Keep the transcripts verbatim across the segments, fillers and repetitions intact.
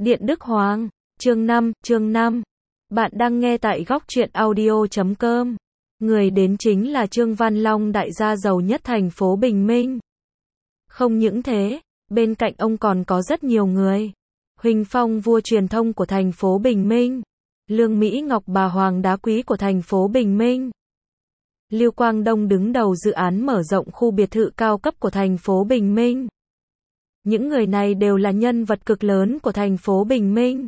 Điện Đức Hoàng, chương năm, chương năm. Bạn đang nghe tại góc truyện audio chấm com. Người đến chính là Trương Văn Long, đại gia giàu nhất thành phố Bình Minh. Không những thế, bên cạnh ông còn có rất nhiều người. Huỳnh Phong, vua truyền thông của thành phố Bình Minh. Lương Mỹ Ngọc, bà hoàng đá quý của thành phố Bình Minh. Lưu Quang Đông, đứng đầu dự án mở rộng khu biệt thự cao cấp của thành phố Bình Minh. Những người này đều là nhân vật cực lớn của thành phố Bình Minh.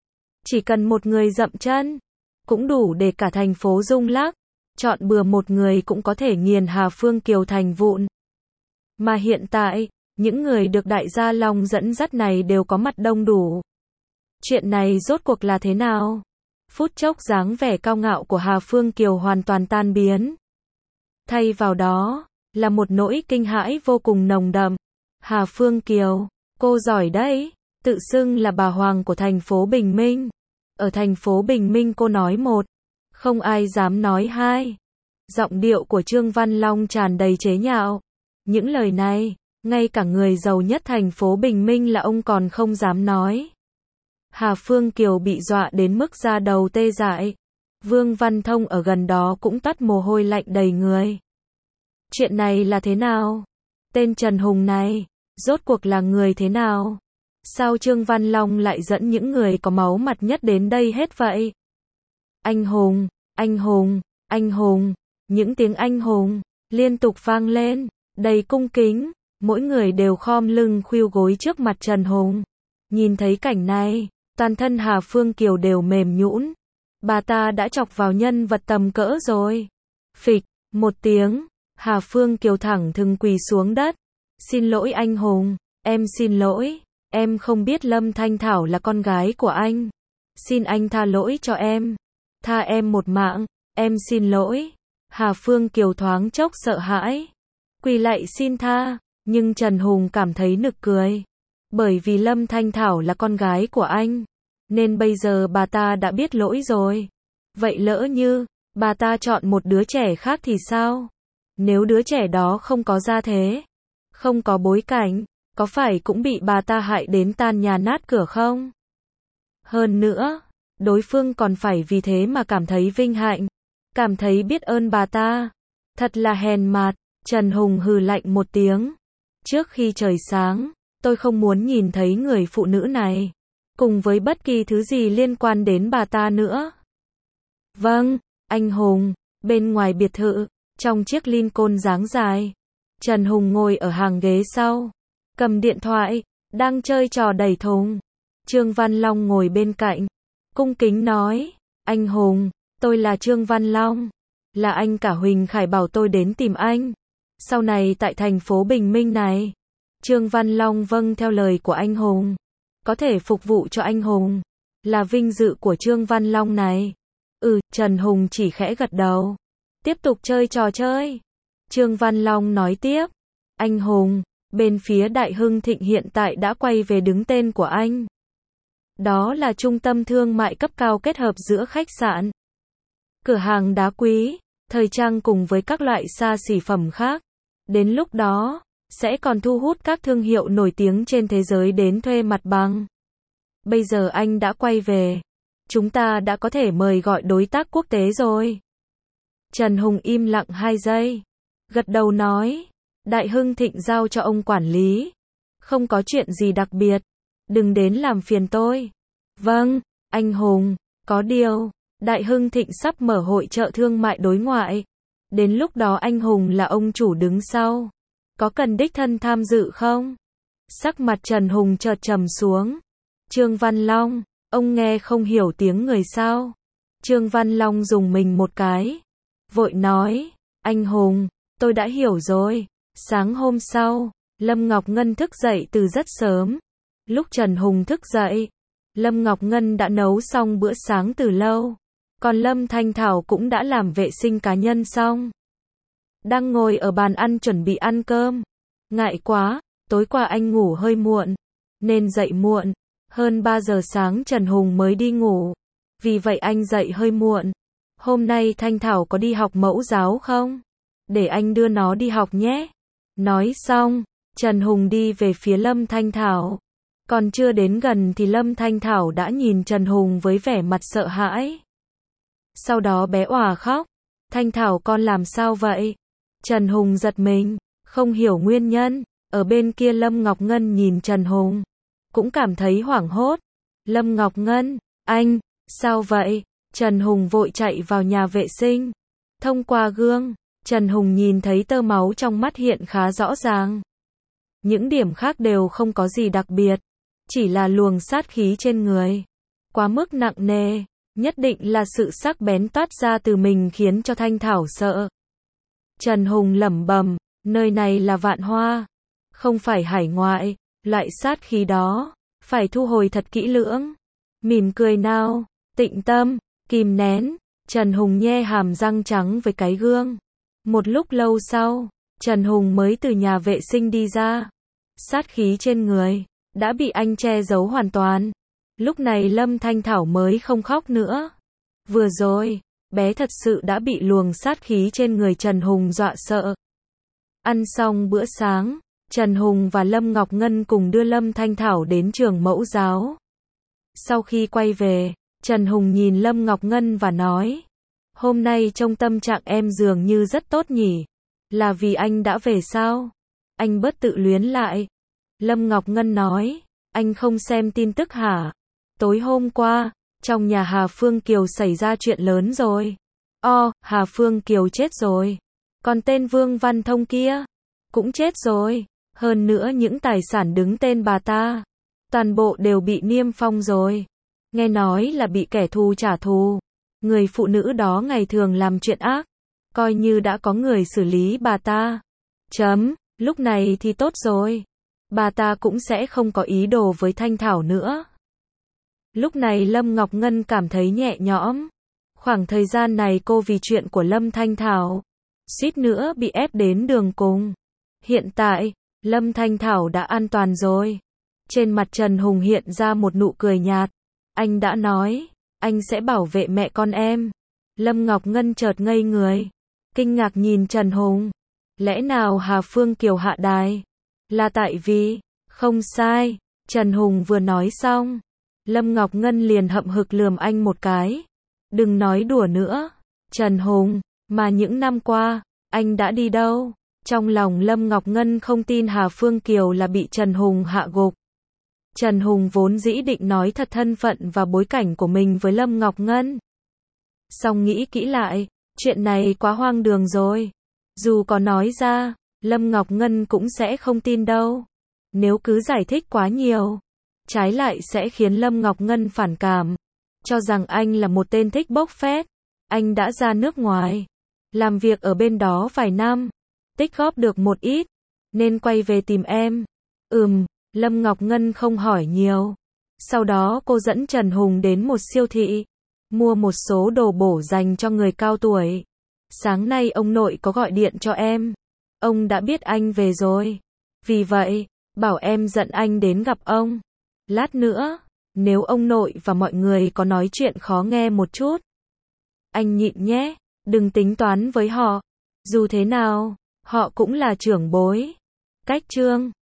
Chỉ cần một người dậm chân, cũng đủ để cả thành phố rung lắc. Chọn bừa một người cũng có thể nghiền Hà Phương Kiều thành vụn. Mà hiện tại, những người được đại gia Long dẫn dắt này đều có mặt đông đủ. Chuyện này rốt cuộc là thế nào? Phút chốc dáng vẻ cao ngạo của Hà Phương Kiều hoàn toàn tan biến. Thay vào đó, là một nỗi kinh hãi vô cùng nồng đậm. Hà Phương Kiều, cô giỏi đấy, tự xưng là bà hoàng của thành phố Bình Minh. Ở thành phố Bình Minh cô nói một, không ai dám nói hai. Giọng điệu của Trương Văn Long tràn đầy chế nhạo. Những lời này, ngay cả người giàu nhất thành phố Bình Minh là ông còn không dám nói. Hà Phương Kiều bị dọa đến mức da đầu tê dại. Vương Văn Thông ở gần đó cũng toát mồ hôi lạnh đầy người. Chuyện này là thế nào? Tên Trần Hùng này, rốt cuộc là người thế nào? Sao Trương Văn Long lại dẫn những người có máu mặt nhất đến đây hết vậy? Anh hùng, anh hùng, anh hùng, những tiếng anh hùng liên tục vang lên, đầy cung kính, mỗi người đều khom lưng khuỵu gối trước mặt Trần Hùng. Nhìn thấy cảnh này, toàn thân Hà Phương Kiều đều mềm nhũn. Bà ta đã chọc vào nhân vật tầm cỡ rồi. Phịch, một tiếng, Hà Phương Kiều thẳng thừng quỳ xuống đất. Xin lỗi anh hùng, em xin lỗi, em không biết Lâm Thanh Thảo là con gái của anh. Xin anh tha lỗi cho em, tha em một mạng, em xin lỗi. Hà Phương Kiều thoáng chốc sợ hãi, quỳ lạy xin tha, nhưng Trần Hùng cảm thấy nực cười. Bởi vì Lâm Thanh Thảo là con gái của anh, nên bây giờ bà ta đã biết lỗi rồi. Vậy lỡ như, bà ta chọn một đứa trẻ khác thì sao? Nếu đứa trẻ đó không có gia thế, không có bối cảnh, có phải cũng bị bà ta hại đến tan nhà nát cửa không? Hơn nữa, đối phương còn phải vì thế mà cảm thấy vinh hạnh, cảm thấy biết ơn bà ta. Thật là hèn mạt. Trần Hùng hừ lạnh một tiếng. Trước khi trời sáng, tôi không muốn nhìn thấy người phụ nữ này, cùng với bất kỳ thứ gì liên quan đến bà ta nữa. Vâng, anh Hùng. Bên ngoài biệt thự, trong chiếc Lincoln dáng dài, Trần Hùng ngồi ở hàng ghế sau, cầm điện thoại, đang chơi trò đẩy thùng. Trương Văn Long ngồi bên cạnh, cung kính nói, anh Hùng, tôi là Trương Văn Long, là anh cả Huỳnh Khải bảo tôi đến tìm anh. Sau này tại thành phố Bình Minh này, Trương Văn Long vâng theo lời của anh Hùng, có thể phục vụ cho anh Hùng, là vinh dự của Trương Văn Long này. Ừ, Trần Hùng chỉ khẽ gật đầu, tiếp tục chơi trò chơi. Trương Văn Long nói tiếp, anh Hùng, bên phía Đại Hưng Thịnh hiện tại đã quay về đứng tên của anh. Đó là trung tâm thương mại cấp cao kết hợp giữa khách sạn, cửa hàng đá quý, thời trang cùng với các loại xa xỉ phẩm khác. Đến lúc đó, sẽ còn thu hút các thương hiệu nổi tiếng trên thế giới đến thuê mặt bằng. Bây giờ anh đã quay về, chúng ta đã có thể mời gọi đối tác quốc tế rồi. Trần Hùng im lặng hai giây, gật đầu nói, Đại Hưng Thịnh giao cho ông quản lý, không có chuyện gì đặc biệt, đừng đến làm phiền tôi. Vâng, anh Hùng, có điều, Đại Hưng Thịnh sắp mở hội chợ thương mại đối ngoại. Đến lúc đó anh Hùng là ông chủ đứng sau, có cần đích thân tham dự không? Sắc mặt Trần Hùng chợt trầm xuống. Trương Văn Long, ông nghe không hiểu tiếng người sao? Trương Văn Long dùng mình một cái, vội nói, anh Hùng, tôi đã hiểu rồi. Sáng hôm sau, Lâm Ngọc Ngân thức dậy từ rất sớm. Lúc Trần Hùng thức dậy, Lâm Ngọc Ngân đã nấu xong bữa sáng từ lâu. Còn Lâm Thanh Thảo cũng đã làm vệ sinh cá nhân xong, đang ngồi ở bàn ăn chuẩn bị ăn cơm. Ngại quá, tối qua anh ngủ hơi muộn, nên dậy muộn. Hơn ba giờ sáng Trần Hùng mới đi ngủ, vì vậy anh dậy hơi muộn. Hôm nay Thanh Thảo có đi học mẫu giáo không? Để anh đưa nó đi học nhé. Nói xong, Trần Hùng đi về phía Lâm Thanh Thảo. Còn chưa đến gần thì Lâm Thanh Thảo đã nhìn Trần Hùng với vẻ mặt sợ hãi. Sau đó bé òa khóc. Thanh Thảo con làm sao vậy? Trần Hùng giật mình, không hiểu nguyên nhân. Ở bên kia Lâm Ngọc Ngân nhìn Trần Hùng, cũng cảm thấy hoảng hốt. Lâm Ngọc Ngân, anh, sao vậy? Trần Hùng vội chạy vào nhà vệ sinh. Thông qua gương, Trần Hùng nhìn thấy tơ máu trong mắt hiện khá rõ ràng. Những điểm khác đều không có gì đặc biệt, chỉ là luồng sát khí trên người quá mức nặng nề, nhất định là sự sắc bén toát ra từ mình khiến cho Thanh Thảo sợ. Trần Hùng lẩm bẩm, nơi này là Vạn Hoa, không phải hải ngoại, loại sát khí đó phải thu hồi thật kỹ lưỡng. Mỉm cười nào, tịnh tâm, kìm nén. Trần Hùng nhe hàm răng trắng với cái gương. Một lúc lâu sau, Trần Hùng mới từ nhà vệ sinh đi ra. Sát khí trên người đã bị anh che giấu hoàn toàn. Lúc này Lâm Thanh Thảo mới không khóc nữa. Vừa rồi, bé thật sự đã bị luồng sát khí trên người Trần Hùng dọa sợ. Ăn xong bữa sáng, Trần Hùng và Lâm Ngọc Ngân cùng đưa Lâm Thanh Thảo đến trường mẫu giáo. Sau khi quay về, Trần Hùng nhìn Lâm Ngọc Ngân và nói, hôm nay trông tâm trạng em dường như rất tốt nhỉ, là vì anh đã về sao? Anh bớt tự luyến lại. Lâm Ngọc Ngân nói, anh không xem tin tức hả? Tối hôm qua, trong nhà Hà Phương Kiều xảy ra chuyện lớn rồi. O, Hà Phương Kiều chết rồi. Còn tên Vương Văn Thông kia, cũng chết rồi. Hơn nữa những tài sản đứng tên bà ta, toàn bộ đều bị niêm phong rồi. Nghe nói là bị kẻ thù trả thù. Người phụ nữ đó ngày thường làm chuyện ác, coi như đã có người xử lý bà ta. Chấm, lúc này thì tốt rồi. Bà ta cũng sẽ không có ý đồ với Thanh Thảo nữa. Lúc này Lâm Ngọc Ngân cảm thấy nhẹ nhõm. Khoảng thời gian này cô vì chuyện của Lâm Thanh Thảo, suýt nữa bị ép đến đường cùng. Hiện tại, Lâm Thanh Thảo đã an toàn rồi. Trên mặt Trần Hùng hiện ra một nụ cười nhạt. Anh đã nói, anh sẽ bảo vệ mẹ con em. Lâm Ngọc Ngân chợt ngây người, kinh ngạc nhìn Trần Hùng. Lẽ nào Hà Phương Kiều hạ đài? Là tại vì, không sai. Trần Hùng vừa nói xong, Lâm Ngọc Ngân liền hậm hực lườm anh một cái. Đừng nói đùa nữa. Trần Hùng, mà những năm qua, anh đã đi đâu? Trong lòng Lâm Ngọc Ngân không tin Hà Phương Kiều là bị Trần Hùng hạ gục. Trần Hùng vốn dĩ định nói thật thân phận và bối cảnh của mình với Lâm Ngọc Ngân. Song nghĩ kỹ lại, chuyện này quá hoang đường rồi. Dù có nói ra, Lâm Ngọc Ngân cũng sẽ không tin đâu. Nếu cứ giải thích quá nhiều, trái lại sẽ khiến Lâm Ngọc Ngân phản cảm, cho rằng anh là một tên thích bốc phét. Anh đã ra nước ngoài, làm việc ở bên đó vài năm, tích góp được một ít, nên quay về tìm em. Ừm, Lâm Ngọc Ngân không hỏi nhiều. Sau đó cô dẫn Trần Hùng đến một siêu thị, mua một số đồ bổ dành cho người cao tuổi. Sáng nay ông nội có gọi điện cho em. Ông đã biết anh về rồi. Vì vậy, bảo em dẫn anh đến gặp ông. Lát nữa, nếu ông nội và mọi người có nói chuyện khó nghe một chút, anh nhịn nhé, đừng tính toán với họ. Dù thế nào, họ cũng là trưởng bối. Cách chương